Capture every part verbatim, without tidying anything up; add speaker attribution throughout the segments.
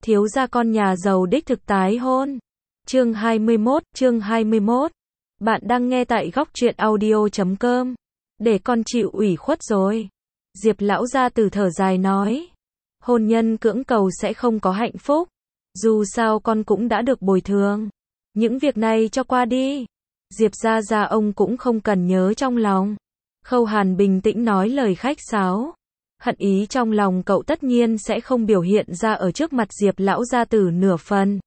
Speaker 1: Thiếu gia con nhà giàu đích thực tái hôn. Chương hai mươi mốt, chương hai mươi mốt. Bạn đang nghe tại góc truyện audio chấm com. Để con chịu ủy khuất rồi. Diệp lão gia tử thở dài nói. Hôn nhân cưỡng cầu sẽ không có hạnh phúc. Dù sao con cũng đã được bồi thường. Những việc này cho qua đi. Diệp gia gia ông cũng không cần nhớ trong lòng. Khâu Hàn bình tĩnh nói lời khách sáo. Hận ý trong lòng cậu tất nhiên sẽ không biểu hiện ra ở trước mặt Diệp lão gia tử nửa phần.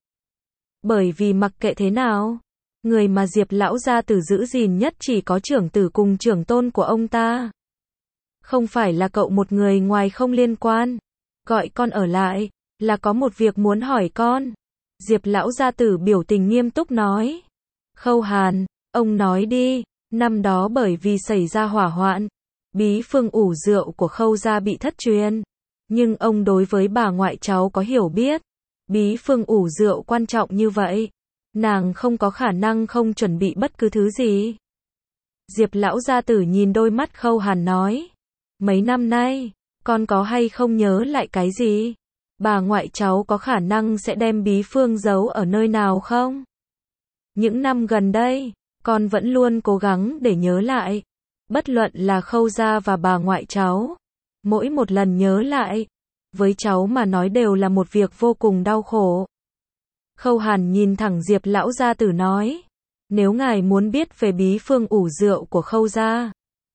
Speaker 1: Bởi vì mặc kệ thế nào, người mà Diệp lão gia tử giữ gìn nhất chỉ có trưởng tử cùng trưởng tôn của ông ta. Không phải là cậu một người ngoài không liên quan. Gọi con ở lại, là có một việc muốn hỏi con. Diệp lão gia tử biểu tình nghiêm túc nói. Khâu Hàn, ông nói đi, năm đó bởi vì xảy ra hỏa hoạn, bí phương ủ rượu của Khâu gia bị thất truyền. Nhưng ông đối với bà ngoại cháu có hiểu biết. Bí phương ủ rượu quan trọng như vậy, nàng không có khả năng không chuẩn bị bất cứ thứ gì. Diệp lão gia tử nhìn đôi mắt Khâu Hàn nói. Mấy năm nay, con có hay không nhớ lại cái gì? Bà ngoại cháu có khả năng sẽ đem bí phương giấu ở nơi nào không? Những năm gần đây, con vẫn luôn cố gắng để nhớ lại. Bất luận là Khâu gia và bà ngoại cháu, mỗi một lần nhớ lại, với cháu mà nói đều là một việc vô cùng đau khổ. Khâu Hàn nhìn thẳng Diệp lão gia tử nói. Nếu ngài muốn biết về bí phương ủ rượu của Khâu gia,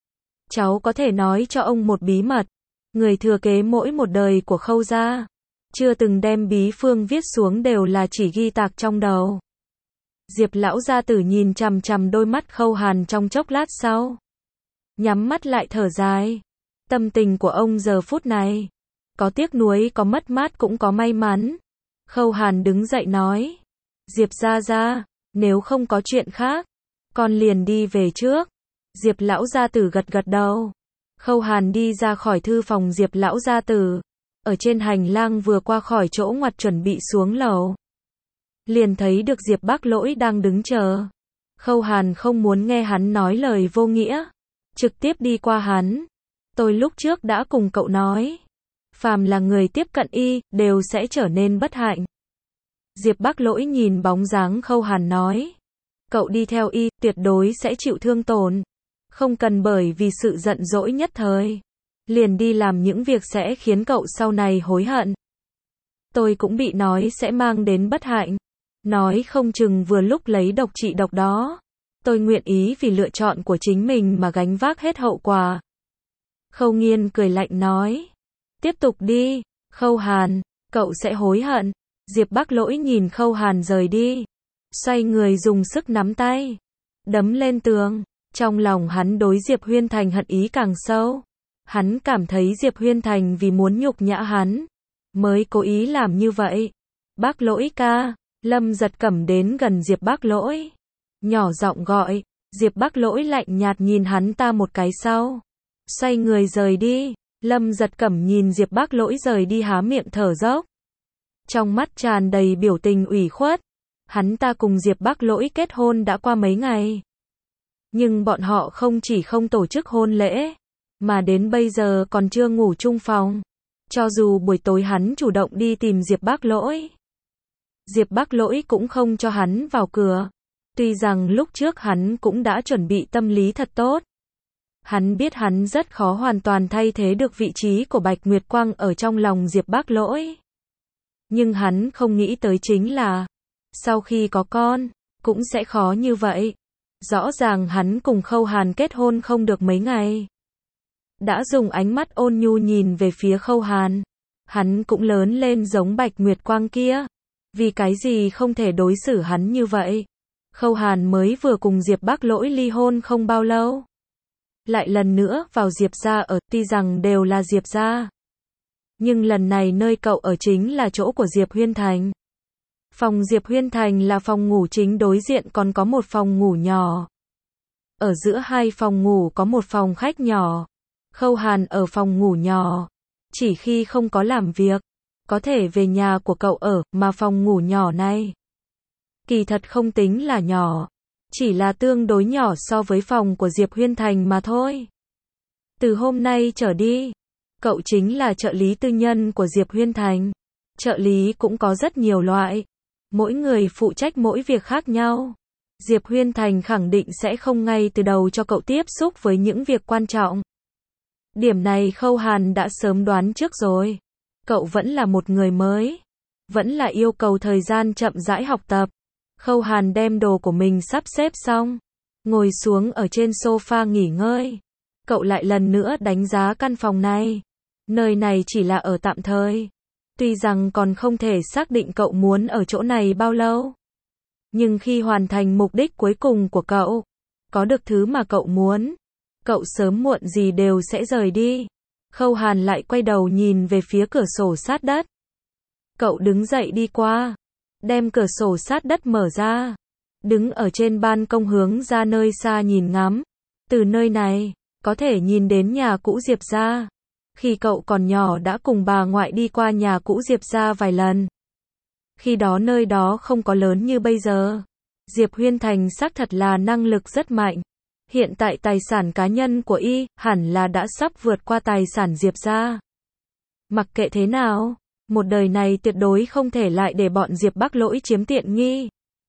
Speaker 1: cháu có thể nói cho ông một bí mật. Người thừa kế mỗi một đời của Khâu gia, chưa từng đem bí phương viết xuống đều là chỉ ghi tạc trong đầu. Diệp lão gia tử nhìn chằm chằm đôi mắt Khâu Hàn trong chốc lát sau. Nhắm mắt lại thở dài. Tâm tình của ông giờ phút này, có tiếc nuối, có mất mát cũng có may mắn. Khâu Hàn đứng dậy nói. Diệp gia gia, nếu không có chuyện khác, con liền đi về trước. Diệp lão gia tử gật gật đầu. Khâu Hàn đi ra khỏi thư phòng Diệp lão gia tử. Ở trên hành lang vừa qua khỏi chỗ ngoặt chuẩn bị xuống lầu, liền thấy được Diệp Bác Lỗi đang đứng chờ. Khâu Hàn không muốn nghe hắn nói lời vô nghĩa, trực tiếp đi qua hắn. Tôi lúc trước đã cùng cậu nói, phàm là người tiếp cận y, đều sẽ trở nên bất hạnh. Diệp Bác Lỗi nhìn bóng dáng Khâu Hàn nói. Cậu đi theo y, tuyệt đối sẽ chịu thương tổn. Không cần bởi vì sự giận dỗi nhất thời, liền đi làm những việc sẽ khiến cậu sau này hối hận. Tôi cũng bị nói sẽ mang đến bất hạnh. Nói không chừng vừa lúc lấy độc trị độc đó. Tôi nguyện ý vì lựa chọn của chính mình mà gánh vác hết hậu quả. Khâu Nghiên cười lạnh nói. Tiếp tục đi, Khâu Hàn, cậu sẽ hối hận. Diệp Bác Lỗi nhìn Khâu Hàn rời đi, xoay người dùng sức nắm tay, đấm lên tường. Trong lòng hắn đối Diệp Huyên Thành hận ý càng sâu. Hắn cảm thấy Diệp Huyên Thành vì muốn nhục nhã hắn, mới cố ý làm như vậy. Bác Lỗi ca. Lâm Giật Cẩm đến gần Diệp Bác Lỗi, nhỏ giọng gọi. Diệp Bác Lỗi lạnh nhạt nhìn hắn ta một cái sau, xoay người rời đi. Lâm Giật Cẩm nhìn Diệp Bác Lỗi rời đi há miệng thở dốc, trong mắt tràn đầy biểu tình ủy khuất. Hắn ta cùng Diệp Bác Lỗi kết hôn đã qua mấy ngày, nhưng bọn họ không chỉ không tổ chức hôn lễ, mà đến bây giờ còn chưa ngủ chung phòng. Cho dù buổi tối hắn chủ động đi tìm Diệp Bác Lỗi, Diệp Bác Lỗi cũng không cho hắn vào cửa. Tuy rằng lúc trước hắn cũng đã chuẩn bị tâm lý thật tốt. Hắn biết hắn rất khó hoàn toàn thay thế được vị trí của Bạch Nguyệt Quang ở trong lòng Diệp Bác Lỗi. Nhưng hắn không nghĩ tới chính là, sau khi có con, cũng sẽ khó như vậy. Rõ ràng hắn cùng Khâu Hàn kết hôn không được mấy ngày, đã dùng ánh mắt ôn nhu nhìn về phía Khâu Hàn. Hắn cũng lớn lên giống Bạch Nguyệt Quang kia. Vì cái gì không thể đối xử hắn như vậy? Khâu Hàn mới vừa cùng Diệp Bác Lỗi ly hôn không bao lâu, lại lần nữa vào Diệp gia ở, tuy rằng đều là Diệp gia, nhưng lần này nơi cậu ở chính là chỗ của Diệp Huyên Thành. Phòng Diệp Huyên Thành là phòng ngủ chính, đối diện còn có một phòng ngủ nhỏ. Ở giữa hai phòng ngủ có một phòng khách nhỏ. Khâu Hàn ở phòng ngủ nhỏ, chỉ khi không có làm việc, có thể về nhà của cậu ở, mà phòng ngủ nhỏ này kỳ thật không tính là nhỏ, chỉ là tương đối nhỏ so với phòng của Diệp Huyên Thành mà thôi. Từ hôm nay trở đi, cậu chính là trợ lý tư nhân của Diệp Huyên Thành. Trợ lý cũng có rất nhiều loại. Mỗi người phụ trách mỗi việc khác nhau. Diệp Huyên Thành khẳng định sẽ không ngay từ đầu cho cậu tiếp xúc với những việc quan trọng. Điểm này Khâu Hàn đã sớm đoán trước rồi. Cậu vẫn là một người mới. Vẫn là yêu cầu thời gian chậm rãi học tập. Khâu Hàn đem đồ của mình sắp xếp xong. Ngồi xuống ở trên sofa nghỉ ngơi. Cậu lại lần nữa đánh giá căn phòng này. Nơi này chỉ là ở tạm thời. Tuy rằng còn không thể xác định cậu muốn ở chỗ này bao lâu. Nhưng khi hoàn thành mục đích cuối cùng của cậu, có được thứ mà cậu muốn, cậu sớm muộn gì đều sẽ rời đi. Khâu Hàn lại quay đầu nhìn về phía cửa sổ sát đất. Cậu đứng dậy đi qua, đem cửa sổ sát đất mở ra, đứng ở trên ban công hướng ra nơi xa nhìn ngắm. Từ nơi này, có thể nhìn đến nhà cũ Diệp gia. Khi cậu còn nhỏ đã cùng bà ngoại đi qua nhà cũ Diệp gia vài lần. Khi đó nơi đó không có lớn như bây giờ. Diệp Huyên Thành xác thật là năng lực rất mạnh. Hiện tại tài sản cá nhân của y hẳn là đã sắp vượt qua tài sản Diệp gia. Mặc kệ thế nào, một đời này tuyệt đối không thể lại để bọn Diệp Bắc Lỗi chiếm tiện nghi.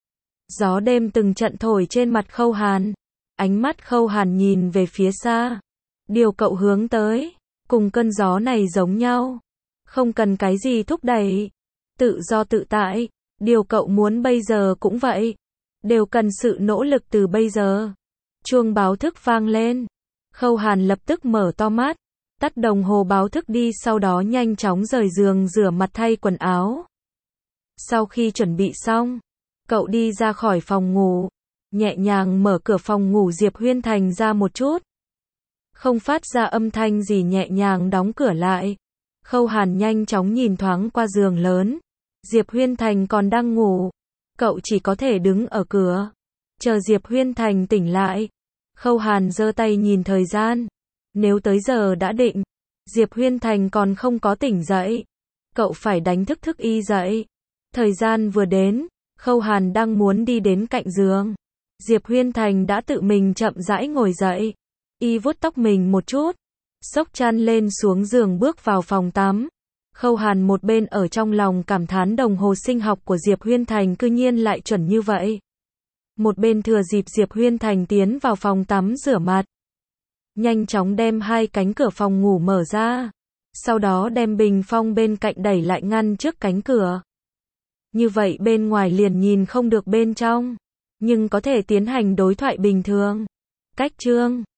Speaker 1: Gió đêm từng trận thổi trên mặt Khâu Hàn. Ánh mắt Khâu Hàn nhìn về phía xa. Điều cậu hướng tới, cùng cơn gió này giống nhau. Không cần cái gì thúc đẩy. Tự do tự tại. Điều cậu muốn bây giờ cũng vậy. Đều cần sự nỗ lực từ bây giờ. Chuông báo thức vang lên. Khâu Hàn lập tức mở to mắt. Tắt đồng hồ báo thức đi, sau đó nhanh chóng rời giường rửa mặt thay quần áo. Sau khi chuẩn bị xong, cậu đi ra khỏi phòng ngủ. Nhẹ nhàng mở cửa phòng ngủ Diệp Huyên Thành ra một chút. Không phát ra âm thanh gì, nhẹ nhàng đóng cửa lại. Khâu Hàn nhanh chóng nhìn thoáng qua giường lớn. Diệp Huyên Thành còn đang ngủ. Cậu chỉ có thể đứng ở cửa, chờ Diệp Huyên Thành tỉnh lại. Khâu Hàn giơ tay nhìn thời gian. Nếu tới giờ đã định, Diệp Huyên Thành còn không có tỉnh dậy, cậu phải đánh thức thức y dậy. Thời gian vừa đến, Khâu Hàn đang muốn đi đến cạnh giường. Diệp Huyên Thành đã tự mình chậm rãi ngồi dậy. Y vuốt tóc mình một chút, xốc chăn lên xuống giường bước vào phòng tắm. Khâu Hàn một bên ở trong lòng cảm thán đồng hồ sinh học của Diệp Huyên Thành cư nhiên lại chuẩn như vậy. Một bên thừa dịp Diệp Huyên Thành tiến vào phòng tắm rửa mặt, nhanh chóng đem hai cánh cửa phòng ngủ mở ra. Sau đó đem bình phong bên cạnh đẩy lại ngăn trước cánh cửa. Như vậy bên ngoài liền nhìn không được bên trong, nhưng có thể tiến hành đối thoại bình thường. Cách chương